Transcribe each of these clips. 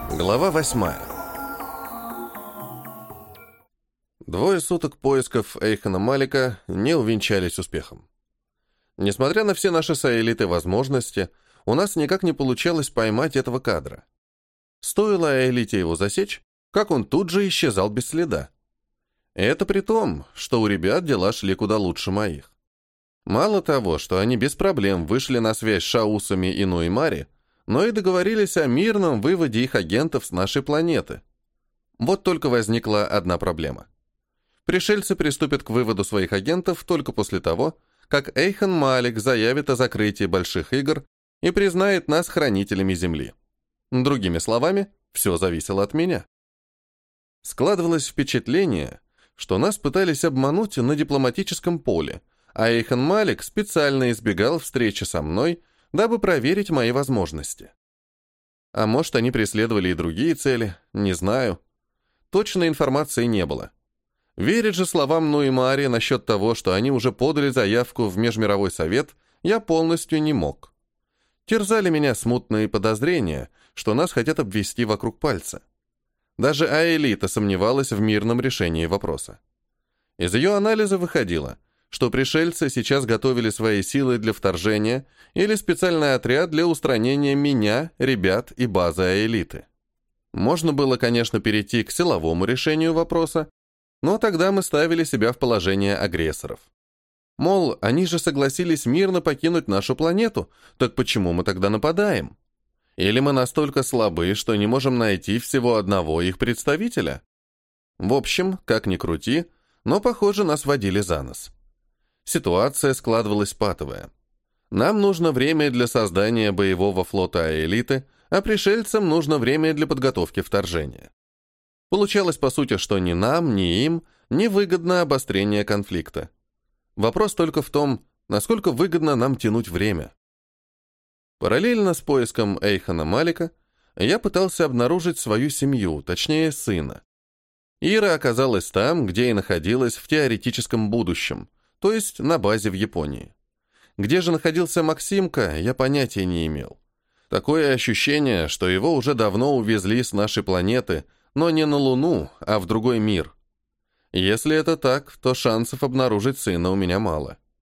Глава 8. Двое суток поисков Эйхана Малика не увенчались успехом. Несмотря на все наши с Аэлитой возможности, у нас никак не получалось поймать этого кадра. Стоило Аэлите его засечь, как он тут же исчезал без следа. Это при том, что у ребят дела шли куда лучше моих. Мало того, что они без проблем вышли на связь с Шаусами и Нуймари, но и договорились о мирном выводе их агентов с нашей планеты. Вот только возникла одна проблема. Пришельцы приступят к выводу своих агентов только после того, как Эйхан Малик заявит о закрытии больших игр и признает нас хранителями Земли. Другими словами, все зависело от меня. Складывалось впечатление, что нас пытались обмануть на дипломатическом поле, а Эйхан Малик специально избегал встречи со мной, дабы проверить мои возможности. А может, они преследовали и другие цели, не знаю. Точной информации не было. Верить же словам Нуймари насчет того, что они уже подали заявку в Межмировой совет, я полностью не мог. Терзали меня смутные подозрения, что нас хотят обвести вокруг пальца. Даже Аэлита сомневалась в мирном решении вопроса. Из ее анализа выходило, что пришельцы сейчас готовили свои силы для вторжения или специальный отряд для устранения меня, ребят и базы Аэлиты. Можно было, конечно, перейти к силовому решению вопроса, но тогда мы ставили себя в положение агрессоров. Мол, они же согласились мирно покинуть нашу планету, так почему мы тогда нападаем? Или мы настолько слабы, что не можем найти всего одного их представителя? В общем, как ни крути, но, похоже, нас водили за нос. Ситуация складывалась патовая. Нам нужно время для создания боевого флота Аэлиты, а пришельцам нужно время для подготовки вторжения. Получалось, по сути, что ни нам, ни им не выгодно обострение конфликта. Вопрос только в том, насколько выгодно нам тянуть время. Параллельно с поиском Эйхана Малика я пытался обнаружить свою семью, точнее, сына. Ира оказалась там, где и находилась в теоретическом будущем, то есть на базе в Японии. Где же находился Максимка, я понятия не имел. Такое ощущение, что его уже давно увезли с нашей планеты, но не на Луну, а в другой мир. Если это так, то шансов обнаружить сына у меня мало.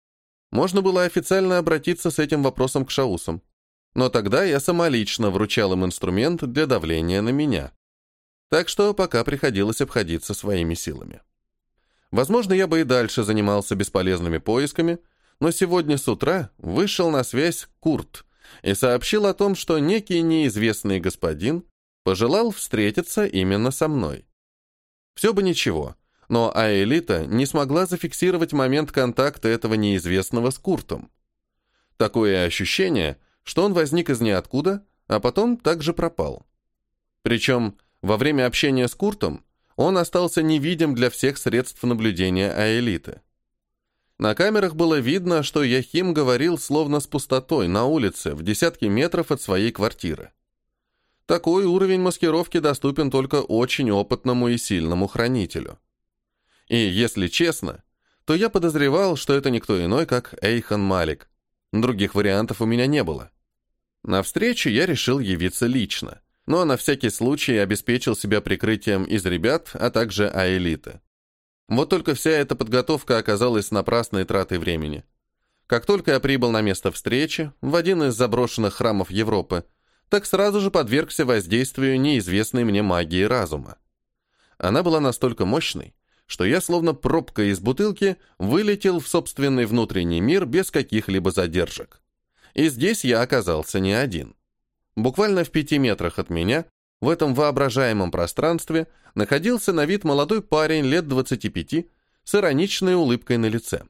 Можно было официально обратиться с этим вопросом к Шаусам, но тогда я самолично вручал им инструмент для давления на меня. Так что пока приходилось обходиться своими силами. Возможно, я бы и дальше занимался бесполезными поисками, но сегодня с утра вышел на связь Курт и сообщил о том, что некий неизвестный господин пожелал встретиться именно со мной. Все бы ничего, но Аэлита не смогла зафиксировать момент контакта этого неизвестного с Куртом. Такое ощущение, что он возник из ниоткуда, а потом также пропал. Причем во время общения с Куртом он остался невидим для всех средств наблюдения Аэлиты. На камерах было видно, что Яхим говорил словно с пустотой на улице в десятки метров от своей квартиры. Такой уровень маскировки доступен только очень опытному и сильному хранителю. И, если честно, то я подозревал, что это никто иной, как Эйхан Малик. Других вариантов у меня не было. На встречу я решил явиться лично, но на всякий случай обеспечил себя прикрытием из ребят, а также Аэлиты. Вот только вся эта подготовка оказалась напрасной тратой времени. Как только я прибыл на место встречи, в один из заброшенных храмов Европы, так сразу же подвергся воздействию неизвестной мне магии разума. Она была настолько мощной, что я, словно пробка из бутылки, вылетел в собственный внутренний мир без каких-либо задержек. И здесь я оказался не один. Буквально в 5 метрах от меня, в этом воображаемом пространстве, находился на вид молодой парень лет 25 с ироничной улыбкой на лице.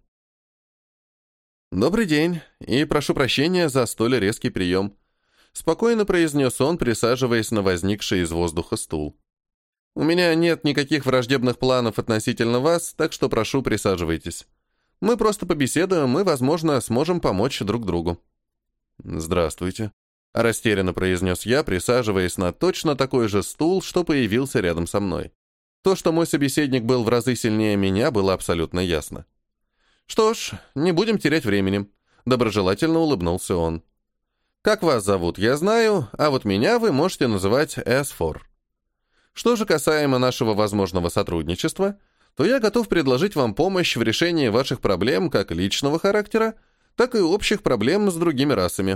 «Добрый день, и прошу прощения за столь резкий прием», спокойно произнес он, присаживаясь на возникший из воздуха стул. «У меня нет никаких враждебных планов относительно вас, так что прошу, присаживайтесь. Мы просто побеседуем и, возможно, сможем помочь друг другу». «Здравствуйте», — растерянно произнес я, присаживаясь на точно такой же стул, что появился рядом со мной. То, что мой собеседник был в разы сильнее меня, было абсолютно ясно. «Что ж, не будем терять времени», — доброжелательно улыбнулся он. Как вас зовут, я знаю, а вот меня вы можете называть S4. Что же касаемо нашего возможного сотрудничества, то я готов предложить вам помощь в решении ваших проблем как личного характера, так и общих проблем с другими расами.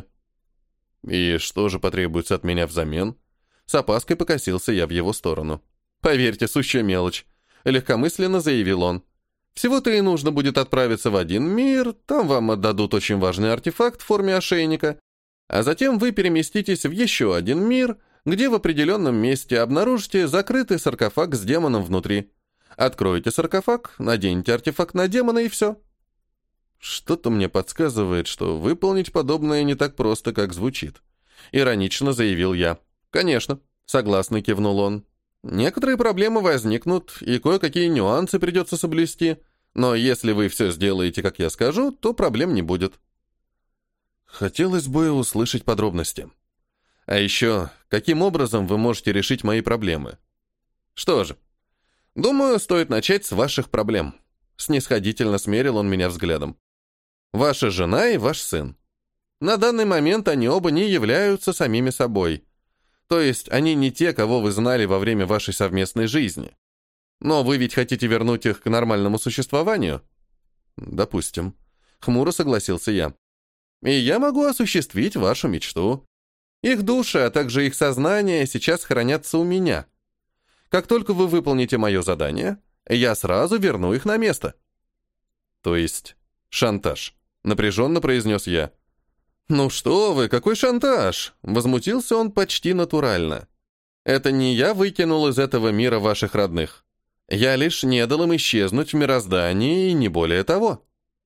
И что же потребуется от меня взамен? С опаской покосился я в его сторону. Поверьте, сущая мелочь, легкомысленно заявил он. Всего-то и нужно будет отправиться в один мир, там вам отдадут очень важный артефакт в форме ошейника, а затем вы переместитесь в еще один мир, где в определенном месте обнаружите закрытый саркофаг с демоном внутри. Откроете саркофаг, наденете артефакт на демона и все. Что-то мне подсказывает, что выполнить подобное не так просто, как звучит. Иронично заявил я. Конечно, согласно кивнул он. Некоторые проблемы возникнут, и кое-какие нюансы придется соблюсти, но если вы все сделаете, как я скажу, то проблем не будет. Хотелось бы услышать подробности. А еще, каким образом вы можете решить мои проблемы? Что же, думаю, стоит начать с ваших проблем. Снисходительно смерил он меня взглядом. Ваша жена и ваш сын. На данный момент они оба не являются самими собой. То есть они не те, кого вы знали во время вашей совместной жизни. Но вы ведь хотите вернуть их к нормальному существованию? Допустим. Хмуро согласился я. И я могу осуществить вашу мечту. Их души, а также их сознание сейчас хранятся у меня. Как только вы выполните мое задание, я сразу верну их на место. То есть шантаж, напряженно произнес я. «Ну что вы, какой шантаж?» Возмутился он почти натурально. «Это не я выкинул из этого мира ваших родных. Я лишь не дал им исчезнуть в мироздании, и не более того».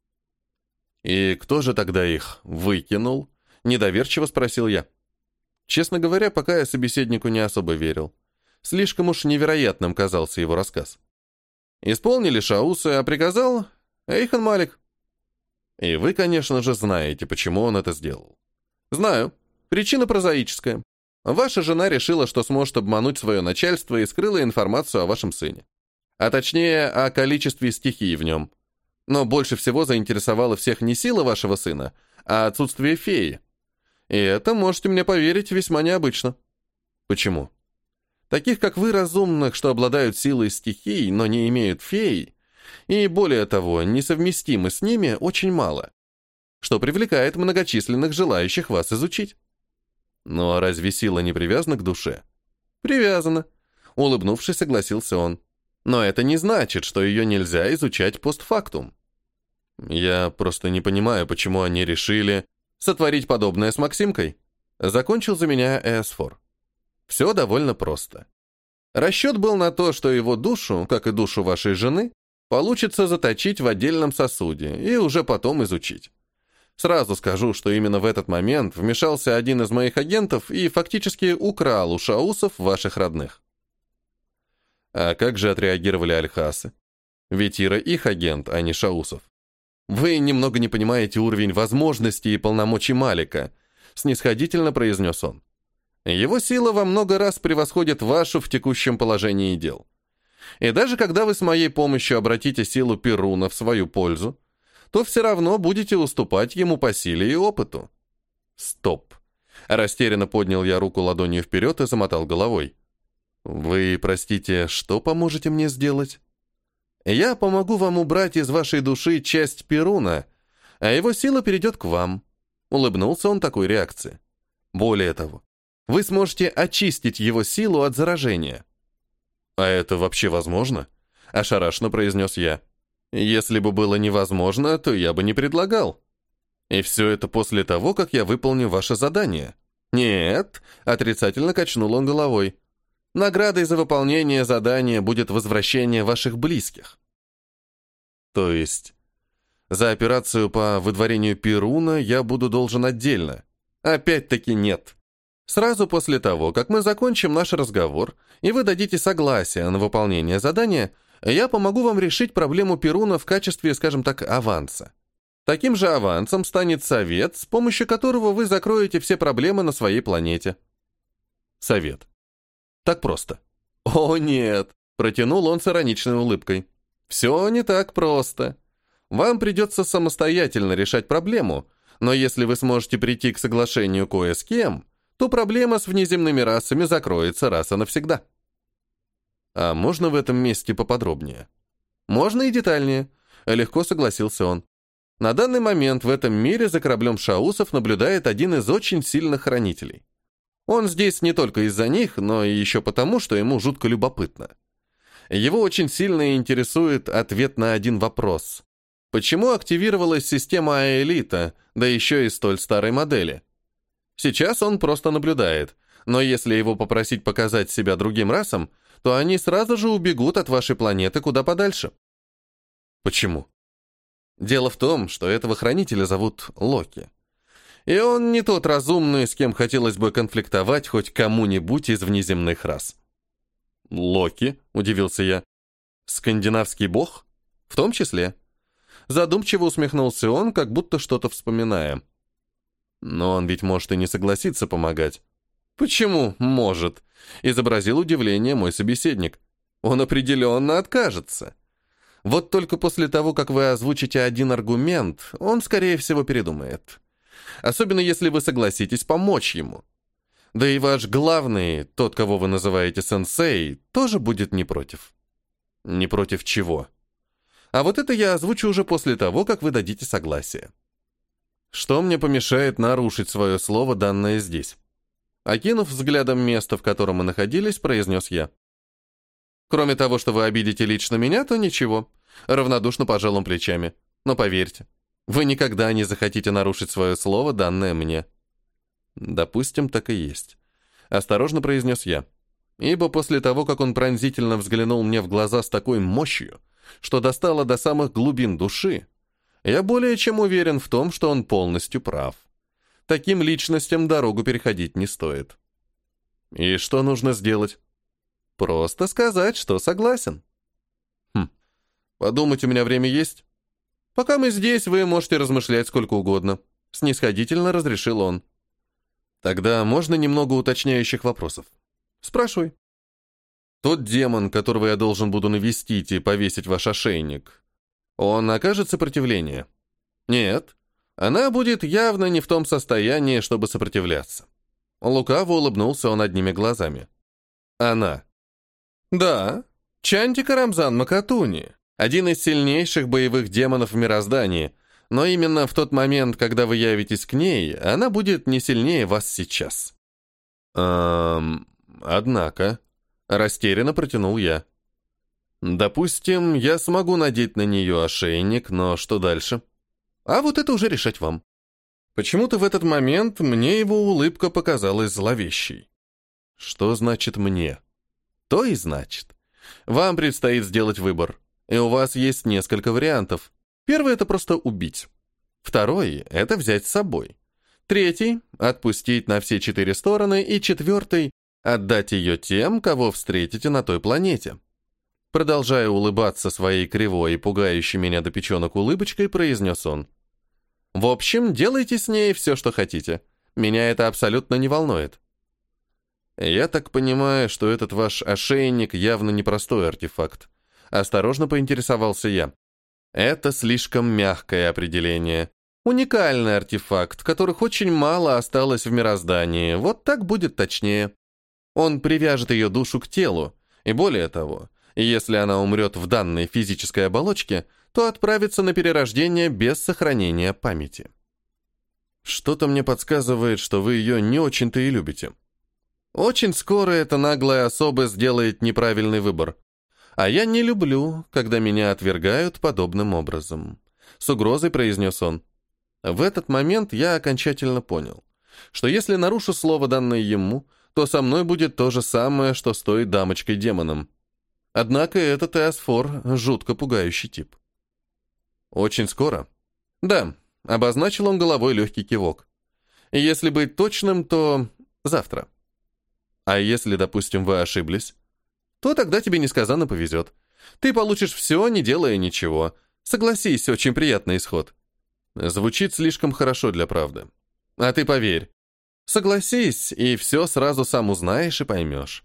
«И кто же тогда их выкинул?» Недоверчиво спросил я. Честно говоря, пока я собеседнику не особо верил. Слишком уж невероятным казался его рассказ. «Исполнили Шаусы, а приказал Эйхан Малик». И вы, конечно же, знаете, почему он это сделал. Знаю. Причина прозаическая. Ваша жена решила, что сможет обмануть свое начальство и скрыла информацию о вашем сыне. А точнее, о количестве стихий в нем. Но больше всего заинтересовала всех не сила вашего сына, а отсутствие феи. И это, можете мне поверить, весьма необычно. Почему? Таких, как вы, разумных, что обладают силой стихий, но не имеют феи, и, более того, несовместимы с ними, очень мало, что привлекает многочисленных желающих вас изучить. Ну а разве сила не привязана к душе? Привязана. Улыбнувшись, согласился он. Но это не значит, что ее нельзя изучать постфактум. Я просто не понимаю, почему они решили сотворить подобное с Максимкой. Закончил за меня S4. Все довольно просто. Расчет был на то, что его душу, как и душу вашей жены, получится заточить в отдельном сосуде и уже потом изучить. Сразу скажу, что именно в этот момент вмешался один из моих агентов и фактически украл у шаусов ваших родных. А как же отреагировали альхасы? Ведь Ира их агент, а не шаусов. Вы немного не понимаете уровень возможностей и полномочий Малика, снисходительно произнес он. Его сила во много раз превосходит вашу в текущем положении дел. И даже когда вы с моей помощью обратите силу Перуна в свою пользу, то все равно будете уступать ему по силе и опыту. Стоп. Растерянно поднял я руку ладонью вперед и замотал головой. Вы, простите, что поможете мне сделать? Я помогу вам убрать из вашей души часть Перуна, а его сила перейдет к вам. Улыбнулся он такой реакции. Более того, вы сможете очистить его силу от заражения. «А это вообще возможно?» – ошарашенно произнес я. «Если бы было невозможно, то я бы не предлагал. И все это после того, как я выполню ваше задание». «Нет», – отрицательно качнул он головой. «Наградой за выполнение задания будет возвращение ваших близких». «То есть, за операцию по выдворению Перуна я буду должен отдельно?» «Опять-таки нет». Сразу после того, как мы закончим наш разговор, и вы дадите согласие на выполнение задания, я помогу вам решить проблему Перуна в качестве, скажем так, аванса. Таким же авансом станет совет, с помощью которого вы закроете все проблемы на своей планете. Совет. Так просто. О, нет, протянул он с ироничной улыбкой. Все не так просто. Вам придется самостоятельно решать проблему, Но если вы сможете прийти к соглашению кое с кем, то проблема с внеземными расами закроется раз и навсегда. А можно в этом месте поподробнее? Можно и детальнее, легко согласился он. На данный момент в этом мире за кораблем шаусов наблюдает один из очень сильных хранителей. Он здесь не только из-за них, но и еще потому, что ему жутко любопытно. Его очень сильно интересует ответ на один вопрос. Почему активировалась система Аэлита, да еще и столь старой модели? Сейчас он просто наблюдает, но если его попросить показать себя другим расам, то они сразу же убегут от вашей планеты куда подальше. Почему? Дело в том, что этого хранителя зовут Локи. И он не тот разумный, с кем хотелось бы конфликтовать хоть кому-нибудь из внеземных рас. «Локи?» — удивился я. «Скандинавский бог?» «В том числе». Задумчиво усмехнулся он, как будто что-то вспоминая. «Но он ведь может и не согласиться помогать». «Почему может?» — изобразил удивление мой собеседник. «Он определенно откажется. Вот только после того, как вы озвучите один аргумент, он, скорее всего, передумает. Особенно если вы согласитесь помочь ему. Да и ваш главный, тот, кого вы называете сенсей, тоже будет не против». «Не против чего?» «А вот это я озвучу уже после того, как вы дадите согласие». «Что мне помешает нарушить свое слово, данное здесь?» Окинув взглядом место, в котором мы находились, произнес я. «Кроме того, что вы обидите лично меня, то ничего». Равнодушно пожал он плечами. «Но поверьте, вы никогда не захотите нарушить свое слово, данное мне». «Допустим, так и есть», — осторожно произнес я. Ибо после того, как он пронзительно взглянул мне в глаза с такой мощью, что достало до самых глубин души, я более чем уверен в том, что он полностью прав. Таким личностям дорогу переходить не стоит. И что нужно сделать? Просто сказать, что согласен. Подумать у меня время есть? Пока мы здесь, вы можете размышлять сколько угодно. Снисходительно разрешил он. Тогда можно немного уточняющих вопросов? Спрашивай. Тот демон, которого я должен буду навестить и повесить ваш ошейник, он окажет сопротивление? Нет. Она будет явно не в том состоянии, чтобы сопротивляться. Лукаво улыбнулся он одними глазами. Она. Да, Чантика Рамзан Макатуни, один из сильнейших боевых демонов в мироздании, но именно в тот момент, когда вы явитесь к ней, она будет не сильнее вас сейчас. Однако, растерянно протянул я. Допустим, я смогу надеть на нее ошейник, но что дальше? А вот это уже решать вам. Почему-то в этот момент мне его улыбка показалась зловещей. Что значит «мне»? То и значит. Вам предстоит сделать выбор, и у вас есть несколько вариантов. Первый — это просто убить. Второй — это взять с собой. Третий — отпустить на все 4 стороны, и четвертый — отдать ее тем, кого встретите на той планете. Продолжая улыбаться своей кривой и пугающей меня до печенок улыбочкой, произнес он. «В общем, делайте с ней все, что хотите. Меня это абсолютно не волнует». «Я так понимаю, что этот ваш ошейник явно непростой артефакт». Осторожно поинтересовался я. «Это слишком мягкое определение. Уникальный артефакт, которых очень мало осталось в мироздании. Вот так будет точнее. Он привяжет ее душу к телу, и более того, если она умрет в данной физической оболочке, то отправится на перерождение без сохранения памяти. Что-то мне подсказывает, что вы ее не очень-то и любите. Очень скоро эта наглая особа сделает неправильный выбор. А я не люблю, когда меня отвергают подобным образом. С угрозой произнес он. В этот момент я окончательно понял, что если нарушу слово, данное ему, то со мной будет то же самое, что с той дамочкой-демоном. Однако этот Эосфор — жутко пугающий тип. Очень скоро? Да, обозначил он головой легкий кивок. Если быть точным, то завтра. А если, допустим, вы ошиблись, то тогда тебе несказанно повезет. Ты получишь все, не делая ничего. Согласись, очень приятный исход. Звучит слишком хорошо для правды. А ты поверь. Согласись, и все сразу сам узнаешь и поймешь.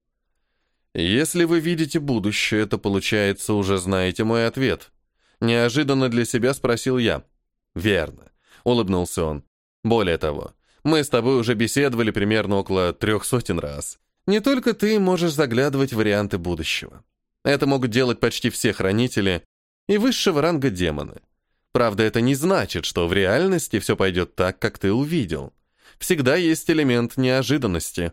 Если вы видите будущее, то, получается, уже знаете мой ответ. Неожиданно для себя спросил я. Верно. — улыбнулся он. «Более того, мы с тобой уже беседовали примерно около 300 раз. Не только ты можешь заглядывать в варианты будущего. Это могут делать почти все хранители и высшего ранга демоны. Правда, это не значит, что в реальности все пойдет так, как ты увидел. Всегда есть элемент неожиданности.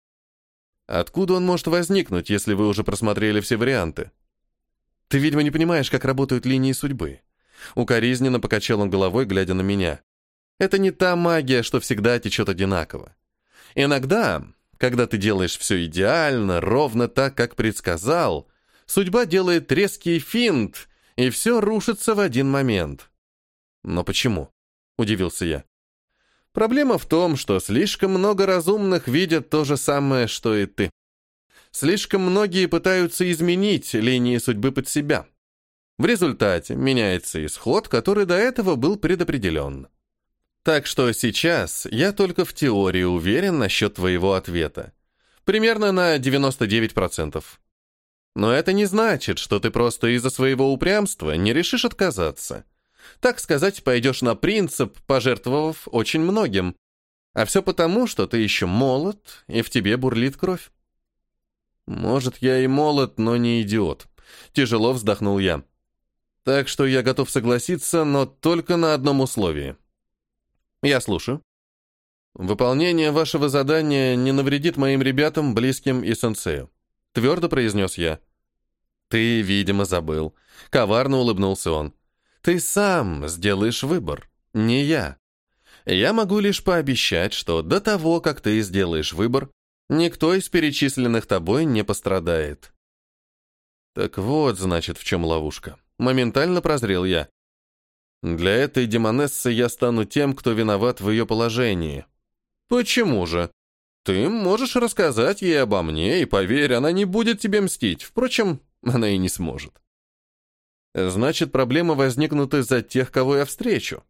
Откуда он может возникнуть, если вы уже просмотрели все варианты? Ты, видимо, не понимаешь, как работают линии судьбы. Укоризненно покачал он головой, глядя на меня. Это не та магия, что всегда течет одинаково. Иногда, когда ты делаешь все идеально, ровно так, как предсказал, судьба делает резкий финт, и все рушится в один момент. Но почему? Удивился я. Проблема в том, что слишком много разумных видят то же самое, что и ты. Слишком многие пытаются изменить линии судьбы под себя. В результате меняется исход, который до этого был предопределен. Так что сейчас я только в теории уверен насчет твоего ответа. Примерно на 99%. Но это не значит, что ты просто из-за своего упрямства не решишь отказаться. Так сказать, пойдешь на принцип, пожертвовав очень многим. А все потому, что ты еще молод, и в тебе бурлит кровь. Может, я и молод, но не идиот. Тяжело вздохнул я. Так что я готов согласиться, но только на одном условии. Я слушаю. Выполнение вашего задания не навредит моим ребятам, близким и сенсею. Твердо произнес я. Ты, видимо, забыл. Коварно улыбнулся он. Ты сам сделаешь выбор, не я. Я могу лишь пообещать, что до того, как ты сделаешь выбор, никто из перечисленных тобой не пострадает. Так вот, значит, в чем ловушка. Моментально прозрел я. Для этой демонессы я стану тем, кто виноват в ее положении. Почему же? Ты можешь рассказать ей обо мне, и, поверь, она не будет тебе мстить. Впрочем, она и не сможет. Значит, проблемы возникнут из-за тех, кого я встречу.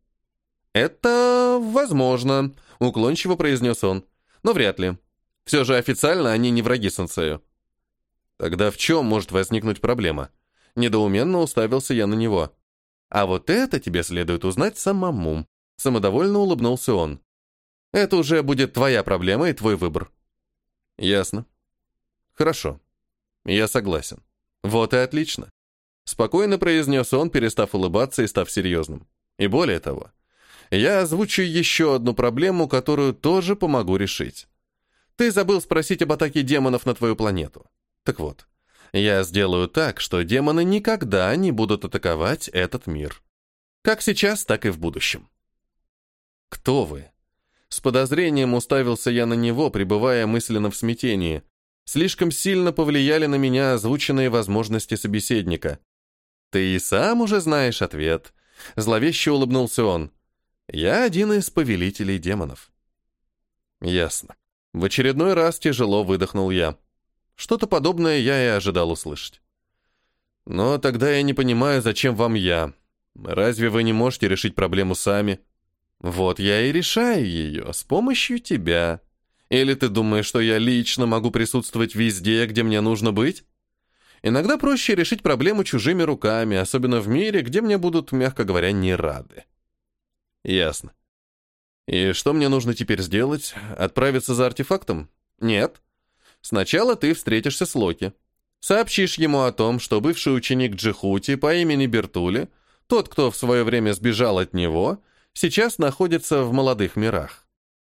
Это возможно, уклончиво произнес он. Но вряд ли. Все же официально они не враги сенсею. Тогда в чем может возникнуть проблема? Недоуменно уставился я на него. А вот это тебе следует узнать самому. Самодовольно улыбнулся он. Это уже будет твоя проблема и твой выбор. Ясно. Хорошо. Я согласен. Вот и отлично. Спокойно произнес он, перестав улыбаться и став серьезным. И более того, я озвучу еще одну проблему, которую тоже помогу решить. Ты забыл спросить об атаке демонов на твою планету. Так вот, я сделаю так, что демоны никогда не будут атаковать этот мир. Как сейчас, так и в будущем. Кто вы? С подозрением уставился я на него, пребывая мысленно в смятении. Слишком сильно повлияли на меня озвученные возможности собеседника. Ты и сам уже знаешь ответ. Зловеще улыбнулся он. Я один из повелителей демонов. Ясно. В очередной раз тяжело выдохнул я. Что-то подобное я и ожидал услышать. Но тогда я не понимаю, зачем вам я. Разве вы не можете решить проблему сами? Вот я и решаю ее с помощью тебя. Или ты думаешь, что я лично могу присутствовать везде, где мне нужно быть? Иногда проще решить проблему чужими руками, особенно в мире, где мне будут, мягко говоря, не рады. Ясно. И что мне нужно теперь сделать? Отправиться за артефактом? Нет. Сначала ты встретишься с Локи. Сообщишь ему о том, что бывший ученик Джихути по имени Бертули, тот, кто в свое время сбежал от него, сейчас находится в молодых мирах.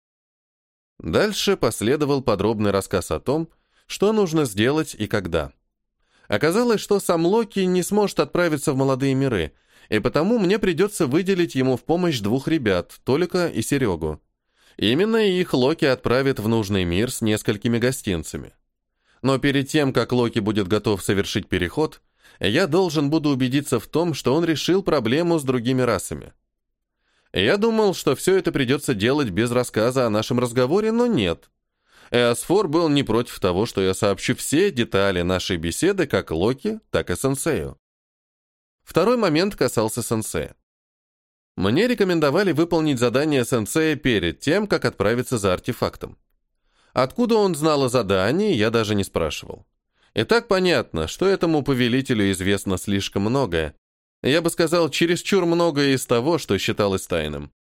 Дальше последовал подробный рассказ о том, что нужно сделать и когда. Оказалось, что сам Локи не сможет отправиться в молодые миры, и потому мне придется выделить ему в помощь двух ребят, Толика и Серегу. Именно их Локи отправит в нужный мир с несколькими гостинцами. Но перед тем, как Локи будет готов совершить переход, я должен буду убедиться в том, что он решил проблему с другими расами. Я думал, что все это придется делать без рассказа о нашем разговоре, но нет. Эосфор был не против того, что я сообщу все детали нашей беседы как Локи, так и сенсею. Второй момент касался сенсея. Мне рекомендовали выполнить задание сенсея перед тем, как отправиться за артефактом. Откуда он знал о задании, я даже не спрашивал. И так понятно, что этому повелителю известно слишком многое. Я бы сказал, чересчур многое из того, что считалось тайным.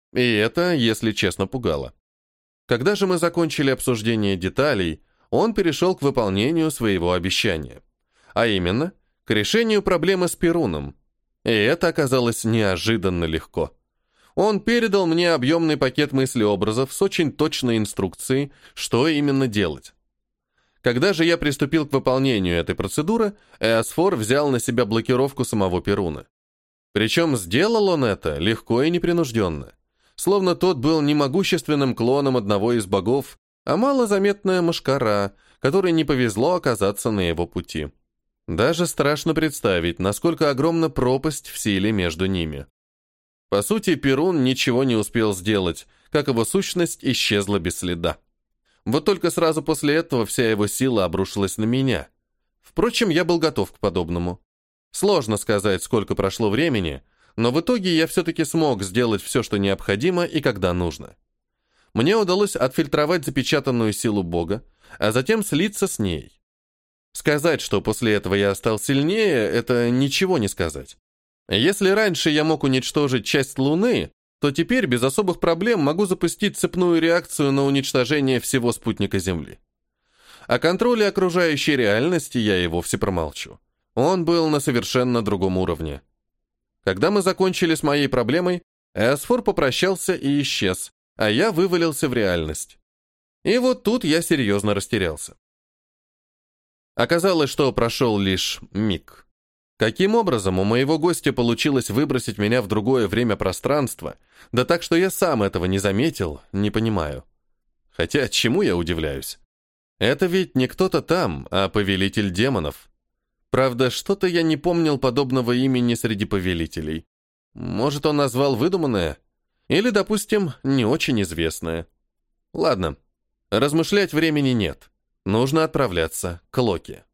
И это, если честно, пугало. Когда же мы закончили обсуждение деталей, он перешел к выполнению своего обещания. А именно, к решению проблемы с Перуном. И это оказалось неожиданно легко. Он передал мне объемный пакет мыслеобразов с очень точной инструкцией, что именно делать. Когда же я приступил к выполнению этой процедуры, Эосфор взял на себя блокировку самого Перуна. Причем сделал он это легко и непринужденно, словно тот был не могущественным клоном одного из богов, а малозаметная мошкара, которой не повезло оказаться на его пути. Даже страшно представить, насколько огромна пропасть в силе между ними. По сути, Перун ничего не успел сделать, как его сущность исчезла без следа. Вот только сразу после этого вся его сила обрушилась на меня. Впрочем, я был готов к подобному. Сложно сказать, сколько прошло времени, но в итоге я все-таки смог сделать все, что необходимо и когда нужно. Мне удалось отфильтровать запечатанную силу Бога, а затем слиться с ней. Сказать, что после этого я стал сильнее, это ничего не сказать. Если раньше я мог уничтожить часть Луны, то теперь без особых проблем могу запустить цепную реакцию на уничтожение всего спутника Земли. О контроле окружающей реальности я и вовсе промолчу. Он был на совершенно другом уровне. Когда мы закончили с моей проблемой, Эосфор попрощался и исчез, а я вывалился в реальность. И вот тут я серьезно растерялся. Оказалось, что прошел лишь миг. Каким образом у моего гостя получилось выбросить меня в другое время-пространство, да так, что я сам этого не заметил, не понимаю. Хотя, чему я удивляюсь? Это ведь не кто-то там, а повелитель демонов. Правда, что-то я не помнил подобного имени среди повелителей. Может, он назвал выдуманное? Или, допустим, не очень известное. Ладно, размышлять времени нет. Нужно отправляться к Локи.